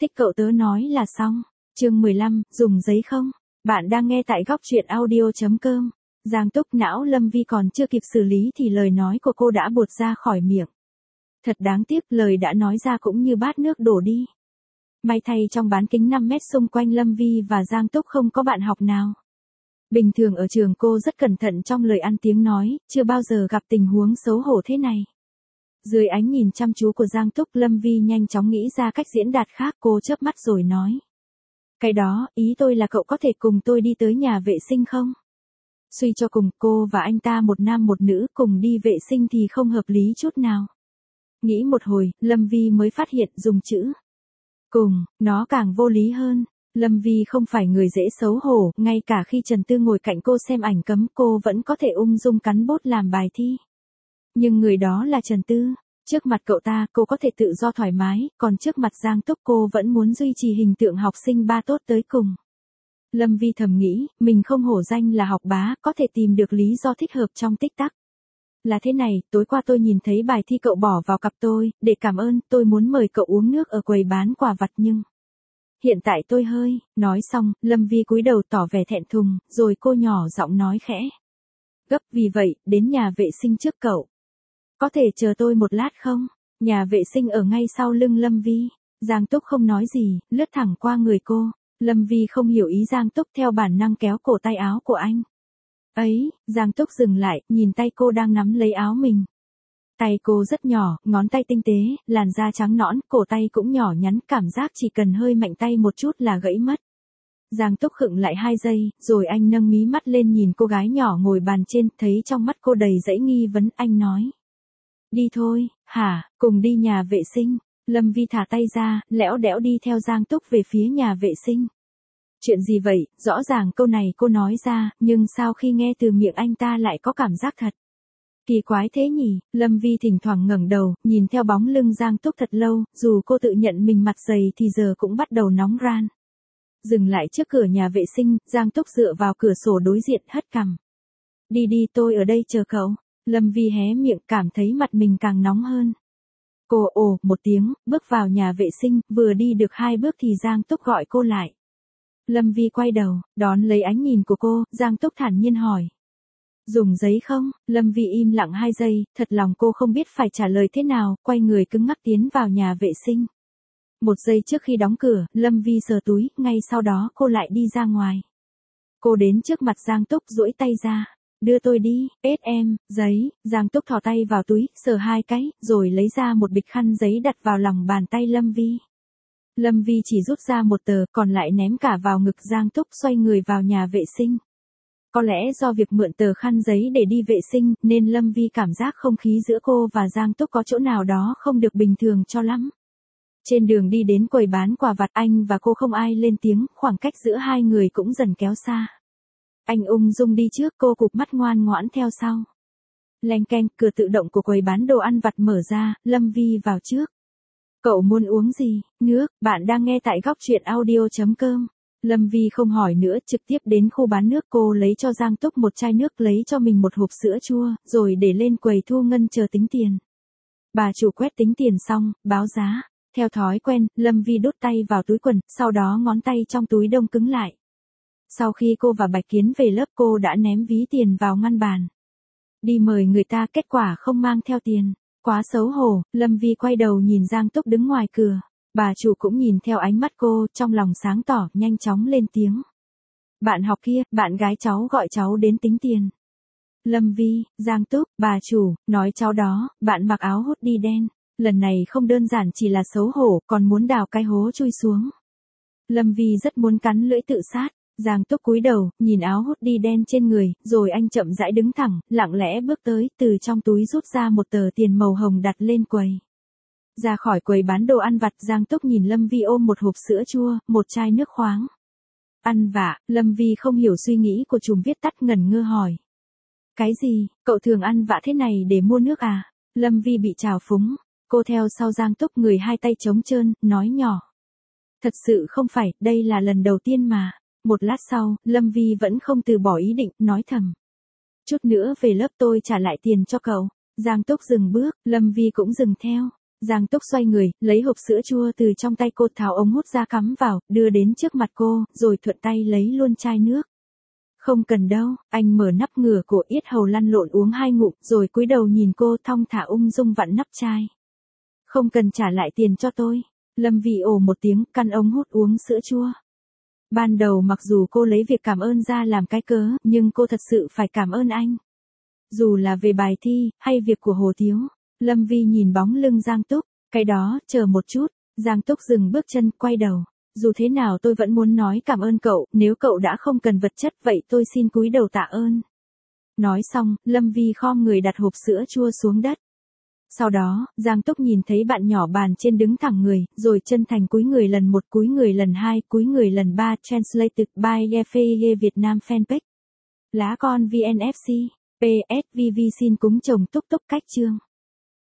Thích cậu tớ nói là xong. Chương 15, dùng giấy không? Bạn đang nghe tại góc truyện audio.com. Giang Túc não Lâm Vi còn chưa kịp xử lý thì lời nói của cô đã buột ra khỏi miệng. Thật đáng tiếc, lời đã nói ra cũng như bát nước đổ đi. May thay trong bán kính 5 mét xung quanh Lâm Vi và Giang Túc không có bạn học nào. Bình thường ở trường cô rất cẩn thận trong lời ăn tiếng nói, chưa bao giờ gặp tình huống xấu hổ thế này. Dưới ánh nhìn chăm chú của Giang Túc, Lâm Vi nhanh chóng nghĩ ra cách diễn đạt khác, cô chớp mắt rồi nói. Cái đó, ý tôi là cậu có thể cùng tôi đi tới nhà vệ sinh không? Suy cho cùng, cô và anh ta một nam một nữ cùng đi vệ sinh thì không hợp lý chút nào. Nghĩ một hồi, Lâm Vi mới phát hiện dùng chữ cùng, nó càng vô lý hơn. Lâm Vi không phải người dễ xấu hổ, ngay cả khi Trần Tư ngồi cạnh cô xem ảnh cấm cô vẫn có thể ung dung cắn bút làm bài thi. Nhưng người đó là Trần Tư. Trước mặt cậu ta, cô có thể tự do thoải mái, còn trước mặt Giang Túc cô vẫn muốn duy trì hình tượng học sinh ba tốt tới cùng. Lâm Vi thầm nghĩ, mình không hổ danh là học bá, có thể tìm được lý do thích hợp trong tích tắc. Là thế này, tối qua tôi nhìn thấy bài thi cậu bỏ vào cặp tôi, để cảm ơn, tôi muốn mời cậu uống nước ở quầy bán quà vặt nhưng... Hiện tại tôi hơi, nói xong, Lâm Vi cúi đầu tỏ vẻ thẹn thùng, rồi cô nhỏ giọng nói khẽ. Gấp, vì vậy, đến nhà vệ sinh trước cậu. Có thể chờ tôi một lát không? Nhà vệ sinh ở ngay sau lưng Lâm Vi. Giang Túc không nói gì, lướt thẳng qua người cô. Lâm Vi không hiểu ý Giang Túc theo bản năng kéo cổ tay áo của anh. Ấy, Giang Túc dừng lại, nhìn tay cô đang nắm lấy áo mình. Tay cô rất nhỏ, ngón tay tinh tế, làn da trắng nõn, cổ tay cũng nhỏ nhắn, cảm giác chỉ cần hơi mạnh tay một chút là gãy mất. Giang Túc khựng lại 2 giây, rồi anh nâng mí mắt lên nhìn cô gái nhỏ ngồi bàn trên, thấy trong mắt cô đầy dẫy nghi vấn, anh nói. Đi thôi, hả, cùng đi nhà vệ sinh. Lâm Vi thả tay ra, lẽo đẽo đi theo Giang Túc về phía nhà vệ sinh. Chuyện gì vậy, rõ ràng câu này cô nói ra, nhưng sao khi nghe từ miệng anh ta lại có cảm giác thật. Kỳ quái thế nhỉ, Lâm Vi thỉnh thoảng ngẩng đầu, nhìn theo bóng lưng Giang Túc thật lâu, dù cô tự nhận mình mặt dày thì giờ cũng bắt đầu nóng ran. Dừng lại trước cửa nhà vệ sinh, Giang Túc dựa vào cửa sổ đối diện hất cằm. Đi đi, tôi ở đây chờ cậu. Lâm Vi hé miệng, cảm thấy mặt mình càng nóng hơn. Cô ồ một tiếng, bước vào nhà vệ sinh, vừa đi được 2 bước thì Giang Túc gọi cô lại. Lâm Vi quay đầu, đón lấy ánh nhìn của cô, Giang Túc thản nhiên hỏi. Dùng giấy không? Lâm Vi im lặng 2 giây, thật lòng cô không biết phải trả lời thế nào, quay người cứng ngắc tiến vào nhà vệ sinh. 1 giây trước khi đóng cửa, Lâm Vi sờ túi, ngay sau đó cô lại đi ra ngoài. Cô đến trước mặt Giang Túc duỗi tay ra. Đưa tôi đi, em, giấy. Giang Túc thò tay vào túi, sờ 2 cái, rồi lấy ra một bịch khăn giấy đặt vào lòng bàn tay Lâm Vi. Lâm Vi chỉ rút ra 1 tờ, còn lại ném cả vào ngực Giang Túc, xoay người vào nhà vệ sinh. Có lẽ do việc mượn tờ khăn giấy để đi vệ sinh, nên Lâm Vi cảm giác không khí giữa cô và Giang Túc có chỗ nào đó không được bình thường cho lắm. Trên đường đi đến quầy bán quà vặt, anh và cô không ai lên tiếng, khoảng cách giữa 2 người cũng dần kéo xa. Anh ung dung đi trước, cô cụp mắt ngoan ngoãn theo sau. Leng keng, cửa tự động của quầy bán đồ ăn vặt mở ra, Lâm Vi vào trước. Cậu muốn uống gì? Nước, bạn đang nghe tại góc truyện audio.com. Lâm Vi không hỏi nữa, trực tiếp đến khu bán nước, cô lấy cho Giang Túc một chai nước, lấy cho mình một hộp sữa chua, rồi để lên quầy thu ngân chờ tính tiền. Bà chủ quét tính tiền xong, báo giá. Theo thói quen, Lâm Vi đút tay vào túi quần, sau đó ngón tay trong túi đông cứng lại. Sau khi cô và Bạch Kiến về lớp, cô đã ném ví tiền vào ngăn bàn. Đi mời người ta, kết quả không mang theo tiền. Quá xấu hổ, Lâm Vi quay đầu nhìn Giang Túc đứng ngoài cửa. Bà chủ cũng nhìn theo ánh mắt cô, trong lòng sáng tỏ, nhanh chóng lên tiếng. Bạn học kia, bạn gái cháu gọi cháu đến tính tiền. Lâm Vi, Giang Túc, bà chủ, nói cháu đó, bạn mặc áo hoodie đen. Lần này không đơn giản chỉ là xấu hổ, còn muốn đào cái hố chui xuống. Lâm Vi rất muốn cắn lưỡi tự sát. Giang Túc cúi đầu, nhìn áo hoodie đen trên người, rồi anh chậm rãi đứng thẳng, lặng lẽ bước tới, từ trong túi rút ra 1 tờ tiền màu hồng đặt lên quầy. Ra khỏi quầy bán đồ ăn vặt, Giang Túc nhìn Lâm Vi ôm một hộp sữa chua, một chai nước khoáng. Ăn vạ, Lâm Vi không hiểu suy nghĩ của chùm viết tắt, ngẩn ngơ hỏi. Cái gì, cậu thường ăn vạ thế này để mua nước à? Lâm Vi bị trào phúng, cô theo sau Giang Túc, người 2 tay trống trơn, nói nhỏ. Thật sự không phải, đây là lần đầu tiên mà. Một lát sau, Lâm Vi vẫn không từ bỏ ý định, nói thầm. Chút nữa về lớp tôi trả lại tiền cho cậu. Giang Túc dừng bước, Lâm Vi cũng dừng theo. Giang Túc xoay người, lấy hộp sữa chua từ trong tay cô, tháo ống hút ra cắm vào, đưa đến trước mặt cô, rồi thuận tay lấy luôn chai nước. Không cần đâu, anh mở nắp ngửa cổ, yết hầu lăn lộn uống 2 ngụm, rồi cúi đầu nhìn cô, thong thả ung dung vặn nắp chai. Không cần trả lại tiền cho tôi. Lâm Vi ồ một tiếng, căn ống hút uống sữa chua. Ban đầu mặc dù cô lấy việc cảm ơn ra làm cái cớ, nhưng cô thật sự phải cảm ơn anh. Dù là về bài thi, hay việc của Hồ Thiếu. Lâm Vi nhìn bóng lưng Giang Túc, cái đó, chờ một chút. Giang Túc dừng bước chân, quay đầu. Dù thế nào tôi vẫn muốn nói cảm ơn cậu, nếu cậu đã không cần vật chất vậy tôi xin cúi đầu tạ ơn. Nói xong, Lâm Vi khom người đặt hộp sữa chua xuống đất. Sau đó, Giang Túc nhìn thấy bạn nhỏ bàn trên đứng thẳng người, rồi chân thành cúi người lần 1, cúi người lần 2, cúi người lần 3. Translated by FAE Việt Nam fanpage. Lá con VNFC. PSVV xin cúng chồng Túc Túc cách chương.